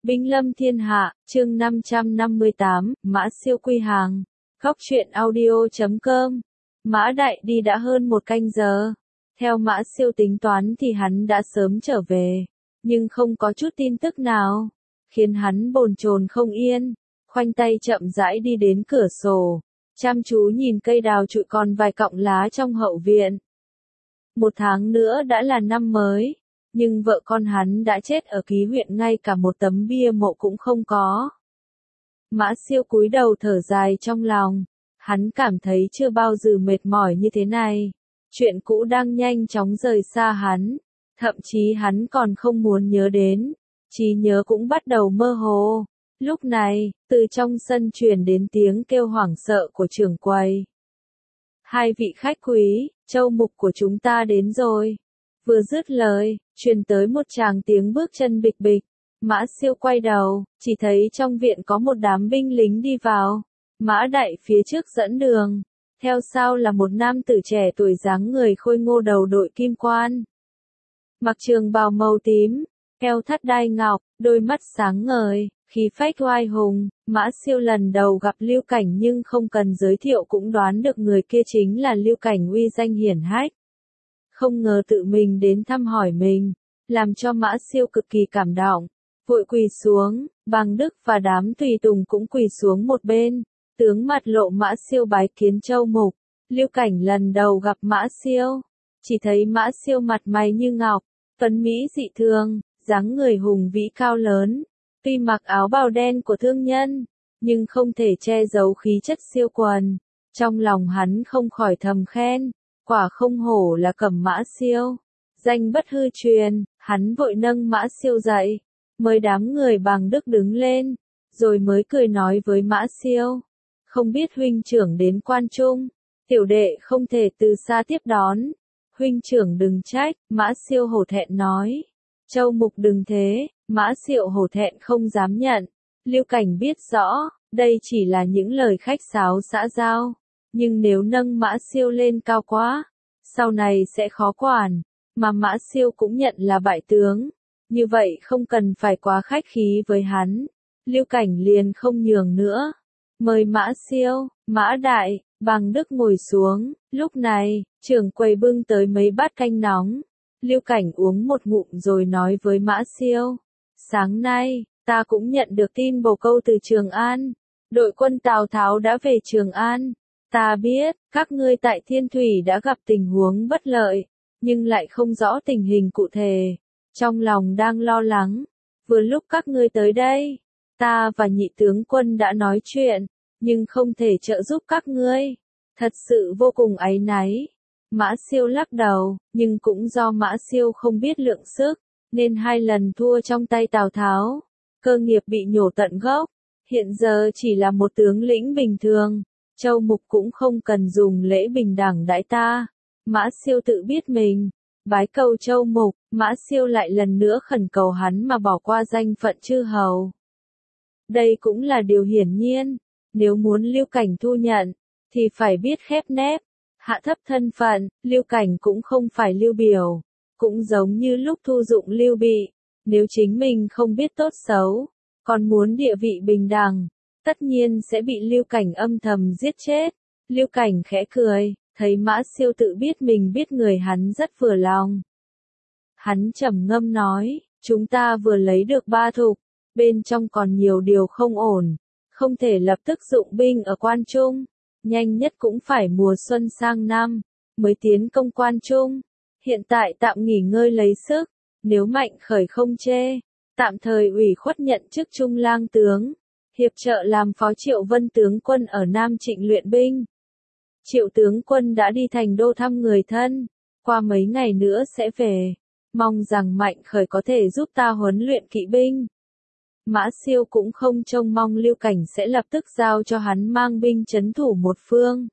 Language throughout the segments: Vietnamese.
Binh lâm thiên hạ, chương 558, Mã Siêu quy hàng. Góc truyện audio.com. Mã Đại đi đã hơn một canh giờ. Theo Mã Siêu tính toán thì hắn đã sớm trở về, nhưng không có chút tin tức nào, khiến hắn bồn chồn không yên. Khoanh tay chậm rãi đi đến cửa sổ, chăm chú nhìn cây đào trụi còn vài cọng lá trong hậu viện. 1 tháng nữa đã là năm mới. Nhưng vợ con hắn đã chết ở ký huyện, ngay cả một tấm bia mộ cũng không có. Mã Siêu cúi đầu thở dài trong lòng. Hắn cảm thấy chưa bao giờ mệt mỏi như thế này. Chuyện cũ đang nhanh chóng rời xa hắn. Thậm chí hắn còn không muốn nhớ đến. Trí nhớ cũng bắt đầu mơ hồ. Lúc này, từ trong sân truyền đến tiếng kêu hoảng sợ của trưởng quầy. Hai vị khách quý, châu mục của chúng ta đến rồi. Vừa dứt lời, truyền tới một tràng tiếng bước chân bịch bịch. Mã Siêu quay đầu, chỉ thấy trong viện có một đám binh lính đi vào. Mã Đại phía trước dẫn đường, theo sau là một nam tử trẻ tuổi dáng người khôi ngô đầu đội kim quan. Mặc trường bào màu tím, eo thắt đai ngọc, đôi mắt sáng ngời, khí phách oai hùng. Mã Siêu lần đầu gặp Lưu Cảnh nhưng không cần giới thiệu cũng đoán được người kia chính là Lưu Cảnh uy danh hiển hách. Không ngờ tự mình đến thăm hỏi mình, làm cho Mã Siêu cực kỳ cảm động, vội quỳ xuống. Bằng Đức và đám tùy tùng cũng quỳ xuống một bên, tướng mặt lộ. Mã Siêu bái kiến châu mục. Lưu Cảnh lần đầu gặp Mã Siêu, chỉ thấy Mã Siêu mặt mày như ngọc, tuấn mỹ dị thường, dáng người hùng vĩ cao lớn. Tuy mặc áo bào đen của thương nhân, nhưng không thể che giấu khí chất siêu quần. Trong lòng hắn không khỏi thầm khen, quả không hổ là Cẩm Mã Siêu, danh bất hư truyền. Hắn vội nâng Mã Siêu dậy, mời đám người Bằng Đức đứng lên, rồi mới cười nói với Mã Siêu, không biết huynh trưởng đến quan trung, tiểu đệ không thể từ xa tiếp đón, huynh trưởng đừng trách. Mã Siêu hổ thẹn nói, châu mục đừng thế. Mã Siêu hổ thẹn không dám nhận. Lưu Cảnh biết rõ, đây chỉ là những lời khách sáo xã giao. Nhưng nếu nâng Mã Siêu lên cao quá, sau này sẽ khó quản. Mà Mã Siêu cũng nhận là bại tướng, như vậy không cần phải quá khách khí với hắn. Lưu Cảnh liền không nhường nữa, mời Mã Siêu, Mã Đại, Bằng Đức ngồi xuống. Lúc này, trưởng quầy bưng tới mấy bát canh nóng. Lưu Cảnh uống một ngụm rồi nói với Mã Siêu, sáng nay, ta cũng nhận được tin bồ câu từ Trường An. Đội quân Tào Tháo đã về Trường An. Ta biết, các ngươi tại Thiên Thủy đã gặp tình huống bất lợi, nhưng lại không rõ tình hình cụ thể. Trong lòng đang lo lắng. Vừa lúc các ngươi tới đây, ta và nhị tướng quân đã nói chuyện, nhưng không thể trợ giúp các ngươi. Thật sự vô cùng áy náy. Mã Siêu lắc đầu, nhưng cũng do Mã Siêu không biết lượng sức, nên 2 lần thua trong tay Tào Tháo. Cơ nghiệp bị nhổ tận gốc, hiện giờ chỉ là một tướng lĩnh bình thường. Châu mục cũng không cần dùng lễ bình đẳng đãi ta. Mã Siêu tự biết mình, bái cầu châu mục. Mã Siêu lại lần nữa khẩn cầu hắn mà bỏ qua danh phận chư hầu. Đây cũng là điều hiển nhiên, nếu muốn Lưu Cảnh thu nhận, thì phải biết khép nép, hạ thấp thân phận. Lưu Cảnh cũng không phải Lưu Biểu, cũng giống như lúc thu dụng Lưu Bị, nếu chính mình không biết tốt xấu, còn muốn địa vị bình đẳng, tất nhiên sẽ bị Lưu Cảnh âm thầm giết chết. Lưu Cảnh khẽ cười, thấy Mã Siêu tự biết mình biết người hắn rất vừa lòng. Hắn trầm ngâm nói, chúng ta vừa lấy được Ba Thục, bên trong còn nhiều điều không ổn, không thể lập tức dụng binh ở Quan Trung, nhanh nhất cũng phải mùa xuân sang năm, mới tiến công Quan Trung. Hiện tại tạm nghỉ ngơi lấy sức, nếu mạnh khởi không chê, tạm thời ủy khuất nhận chức Trung Lang tướng, hiệp trợ làm phó Triệu Vân tướng quân ở Nam Trịnh luyện binh. Triệu tướng quân đã đi thành đô thăm người thân, qua mấy ngày nữa sẽ về, mong rằng mạnh khởi có thể giúp ta huấn luyện kỵ binh. Mã Siêu cũng không trông mong Lưu Cảnh sẽ lập tức giao cho hắn mang binh trấn thủ một phương.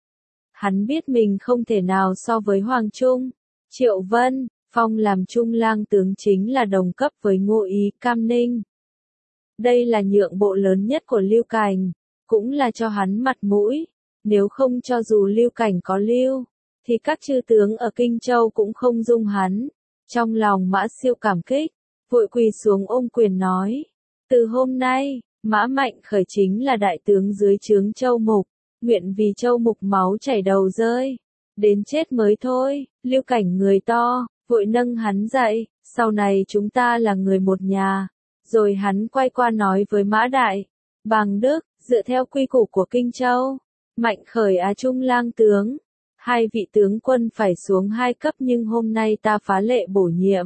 Hắn biết mình không thể nào so với Hoàng Trung. Triệu Vân, phong làm Trung Lang tướng chính là đồng cấp với Ngô Ý, Cam Ninh. Đây là nhượng bộ lớn nhất của Lưu Cảnh, cũng là cho hắn mặt mũi. Nếu không cho dù Lưu Cảnh có lưu, thì các chư tướng ở Kinh Châu cũng không dung hắn. Trong lòng Mã Siêu cảm kích, vội quỳ xuống ôm quyền nói, Từ hôm nay, Mã Mạnh Khởi chính là đại tướng dưới trướng Châu Mục, nguyện vì Châu Mục máu chảy đầu rơi, đến chết mới thôi. Lưu Cảnh người to, vội nâng hắn dậy, sau này chúng ta là người một nhà. Rồi hắn quay qua nói với Mã Đại, Bàng Đức, dựa theo quy củ của Kinh Châu, Mạnh Khởi Trung lang tướng, hai vị tướng quân phải xuống 2 cấp, nhưng hôm nay ta phá lệ bổ nhiệm.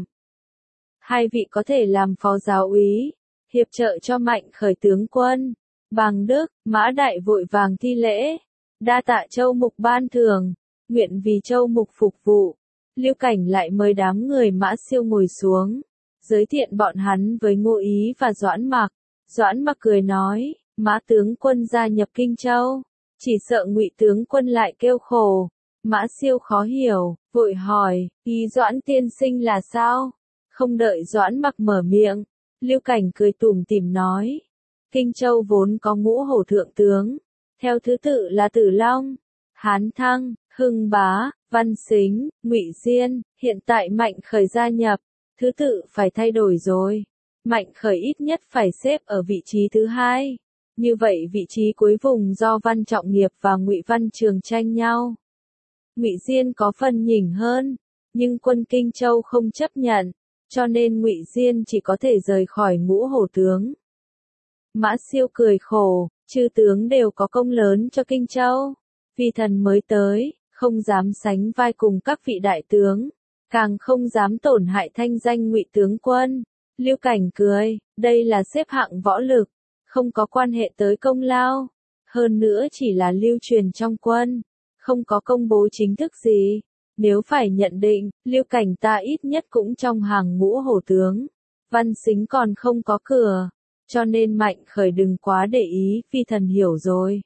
Hai vị có thể làm phó giáo úy, hiệp trợ cho Mạnh Khởi tướng quân. Bàng Đức, Mã Đại vội vàng thi lễ, đa tạ Châu Mục ban thưởng, nguyện vì Châu Mục phục vụ. Lưu Cảnh lại mời đám người Mã Siêu ngồi xuống, giới thiệu bọn hắn với Ngô Ý và Doãn Mặc. Doãn Mặc cười nói, Mã tướng quân gia nhập Kinh Châu, chỉ sợ Ngụy tướng quân lại kêu khổ. Mã Siêu khó hiểu, vội hỏi, ý Doãn tiên sinh là sao? Không đợi Doãn Mặc mở miệng, Lưu Cảnh cười tủm tỉm nói, Kinh Châu vốn có ngũ hổ thượng tướng, theo thứ tự là Tử Long, Hán Thăng, Hưng Bá, Văn Sính, Ngụy Diên, hiện tại Mạnh Khởi gia nhập, thứ tự phải thay đổi rồi. Mạnh Khởi ít nhất phải xếp ở vị trí thứ 2. Như vậy vị trí cuối vùng do Văn Trọng Nghiệp và Ngụy Văn Trường tranh nhau. Ngụy Diên có phần nhỉnh hơn, nhưng quân Kinh Châu không chấp nhận, cho nên Ngụy Diên chỉ có thể rời khỏi ngũ hổ tướng. Mã Siêu cười khổ, chư tướng đều có công lớn cho Kinh Châu, vì thần mới tới, không dám sánh vai cùng các vị đại tướng, càng không dám tổn hại thanh danh Ngụy tướng quân. Lưu Cảnh cười, đây là xếp hạng võ lực, không có quan hệ tới công lao, hơn nữa chỉ là lưu truyền trong quân, không có công bố chính thức gì. Nếu phải nhận định, Lưu Cảnh ta ít nhất cũng trong hàng ngũ hổ tướng, Văn Sính còn không có cửa, cho nên Mạnh Khởi đừng quá để ý, phi thần hiểu rồi.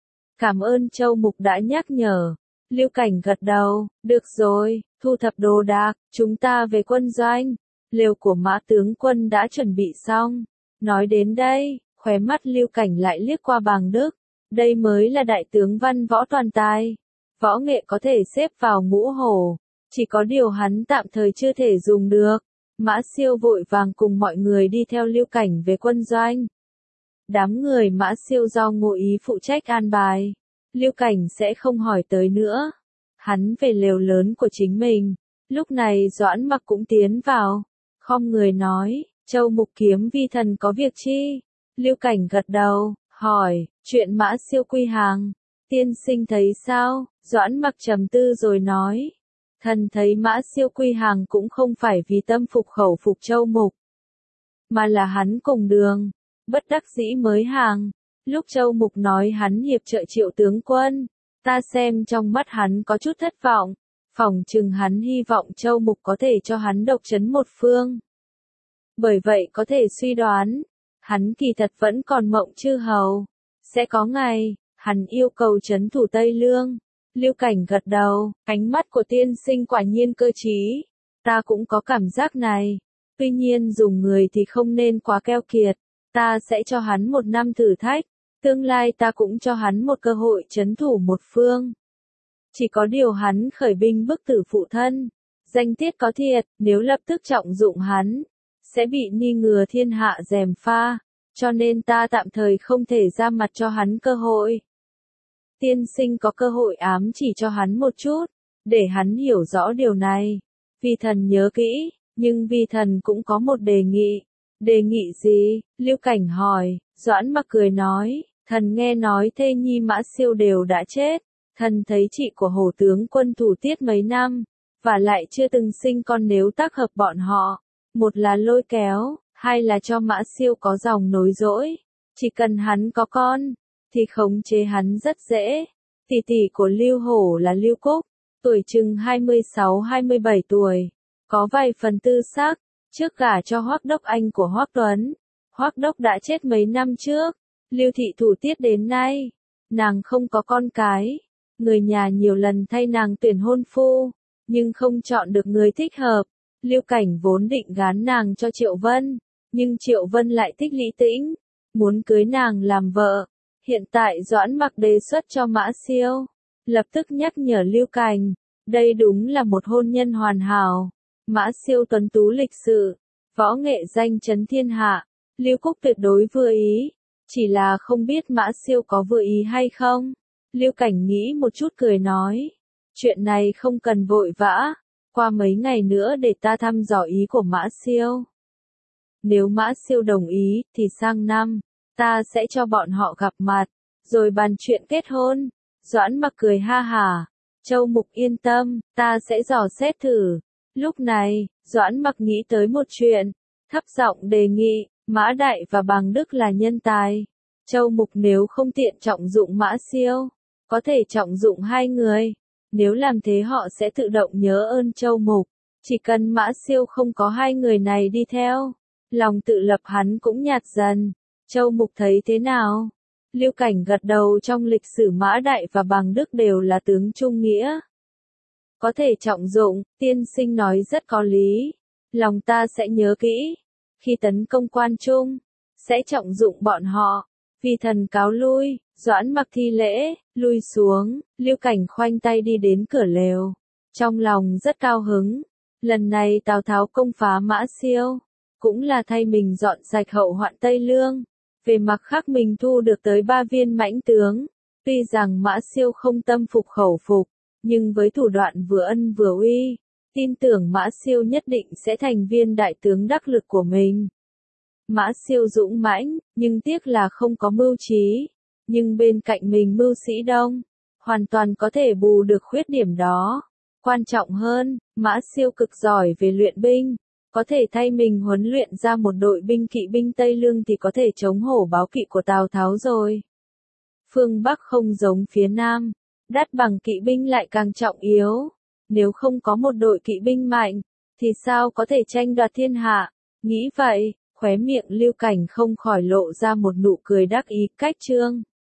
Cảm ơn Châu Mục đã nhắc nhở. Lưu Cảnh gật đầu, được rồi, thu thập đồ đạc, chúng ta về quân doanh. Lều của Mã tướng quân đã chuẩn bị xong. Nói đến đây, khóe mắt Lưu Cảnh lại liếc qua Bàng Đức. Đây mới là đại tướng văn võ toàn tài. Võ nghệ có thể xếp vào ngũ hổ. Chỉ có điều hắn tạm thời chưa thể dùng được. Mã Siêu vội vàng cùng mọi người đi theo Lưu Cảnh về quân doanh. Đám người Mã Siêu do Ngô Ý phụ trách an bài. Lưu Cảnh sẽ không hỏi tới nữa. Hắn về lều lớn của chính mình. Lúc này Doãn Mặc cũng tiến vào. Khom người nói, Châu Mục kiếm vi thần có việc chi? Lưu Cảnh gật đầu, hỏi, chuyện Mã Siêu quy hàng. Tiên sinh thấy sao? Doãn Mặc trầm tư rồi nói. Thần thấy Mã Siêu quy hàng cũng không phải vì tâm phục khẩu phục Châu Mục, mà là hắn cùng đường, bất đắc dĩ mới hàng. Lúc Châu Mục nói hắn hiệp trợ Triệu tướng quân, ta xem trong mắt hắn có chút thất vọng, phỏng chừng hắn hy vọng Châu Mục có thể cho hắn độc chấn một phương. Bởi vậy có thể suy đoán, hắn kỳ thật vẫn còn mộng chư hầu. Sẽ có ngày, hắn yêu cầu trấn thủ Tây Lương. Lưu Cảnh gật đầu, ánh mắt của tiên sinh quả nhiên cơ trí. Ta cũng có cảm giác này. Tuy nhiên dùng người thì không nên quá keo kiệt. Ta sẽ cho hắn 1 năm thử thách. Tương lai ta cũng cho hắn một cơ hội trấn thủ một phương. Chỉ có điều hắn khởi binh bức tử phụ thân. Danh tiết có thiệt, nếu lập tức trọng dụng hắn, sẽ bị ni ngừa thiên hạ gièm pha. Cho nên ta tạm thời không thể ra mặt cho hắn cơ hội. Tiên sinh có cơ hội ám chỉ cho hắn một chút, để hắn hiểu rõ điều này. Vi thần nhớ kỹ, nhưng vi thần cũng có một đề nghị. Đề nghị gì? Lưu Cảnh hỏi. Doãn Mặc cười nói, thần nghe nói thê nhi Mã Siêu đều đã chết. Thần thấy chị của hổ tướng quân thủ tiết mấy năm, và lại chưa từng sinh con, nếu tác hợp bọn họ. Một là lôi kéo, hai là cho Mã Siêu có dòng nối dõi. Chỉ cần hắn có con, thì khống chế hắn rất dễ. Tỷ tỷ của Lưu Hổ là Lưu Cúc, tuổi chừng 26-27 tuổi, có vài phần tư sắc, trước gả cho Hoắc Đốc anh của Hoắc Tuấn. Hoắc Đốc đã chết mấy năm trước, Lưu thị thủ tiết đến nay, nàng không có con cái. Người nhà nhiều lần thay nàng tuyển hôn phu, nhưng không chọn được người thích hợp. Lưu Cảnh vốn định gán nàng cho Triệu Vân, nhưng Triệu Vân lại thích Lý Tĩnh, muốn cưới nàng làm vợ. Hiện tại Doãn Mặc đề xuất cho Mã Siêu, lập tức nhắc nhở Lưu Cảnh, đây đúng là một hôn nhân hoàn hảo. Mã Siêu tuấn tú lịch sự, võ nghệ danh chấn thiên hạ, Lưu Cúc tuyệt đối vừa ý, chỉ là không biết Mã Siêu có vừa ý hay không. Lưu Cảnh nghĩ một chút cười nói, chuyện này không cần vội vã, qua mấy ngày nữa để ta thăm dò ý của Mã Siêu. Nếu Mã Siêu đồng ý, thì sang năm, ta sẽ cho bọn họ gặp mặt, rồi bàn chuyện kết hôn. Doãn Mặc cười ha hả, Châu Mục yên tâm, ta sẽ dò xét thử. Lúc này, Doãn Mặc nghĩ tới một chuyện, thấp giọng đề nghị, Mã Đại và Bàng Đức là nhân tài. Châu Mục nếu không tiện trọng dụng Mã Siêu, có thể trọng dụng hai người. Nếu làm thế họ sẽ tự động nhớ ơn Châu Mục. Chỉ cần Mã Siêu không có hai người này đi theo, lòng tự lập hắn cũng nhạt dần. Châu Mục thấy thế nào? Lưu Cảnh gật đầu, trong lịch sử Mã Đại và Bàng Đức đều là tướng trung nghĩa. Có thể trọng dụng, tiên sinh nói rất có lý. Lòng ta sẽ nhớ kỹ. Khi tấn công Quan Trung, sẽ trọng dụng bọn họ. Vì thần cáo lui, Doãn Mặc thi lễ, lui xuống. Lưu Cảnh khoanh tay đi đến cửa lều. Trong lòng rất cao hứng. Lần này Tào Tháo công phá Mã Siêu, cũng là thay mình dọn sạch hậu hoạn Tây Lương. Về mặt khác mình thu được tới 3 viên mãnh tướng. Tuy rằng Mã Siêu không tâm phục khẩu phục, nhưng với thủ đoạn vừa ân vừa uy, tin tưởng Mã Siêu nhất định sẽ thành viên đại tướng đắc lực của mình. Mã Siêu dũng mãnh, nhưng tiếc là không có mưu trí. Nhưng bên cạnh mình mưu sĩ đông, hoàn toàn có thể bù được khuyết điểm đó. Quan trọng hơn, Mã Siêu cực giỏi về luyện binh, có thể thay mình huấn luyện ra một đội binh kỵ binh Tây Lương thì có thể chống hổ báo kỵ của Tào Tháo rồi. Phương Bắc không giống phía Nam, đắt bằng kỵ binh lại càng trọng yếu. Nếu không có một đội kỵ binh mạnh, thì sao có thể tranh đoạt thiên hạ? Nghĩ vậy, khóe miệng Lưu Cảnh không khỏi lộ ra một nụ cười đắc ý. Cách chương